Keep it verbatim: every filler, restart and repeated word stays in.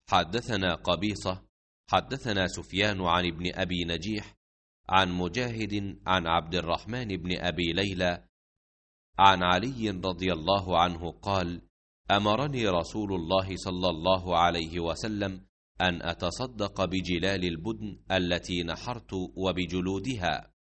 حدثنا قبيصة حدثنا سفيان عن ابن أبي نجيح عن مجاهد عن عبد الرحمن بن أبي ليلى عن علي رضي الله عنه قال: أمرني رسول الله صلى الله عليه وسلم أن أتصدق بجلال البدن التي نحرت وبجلودها،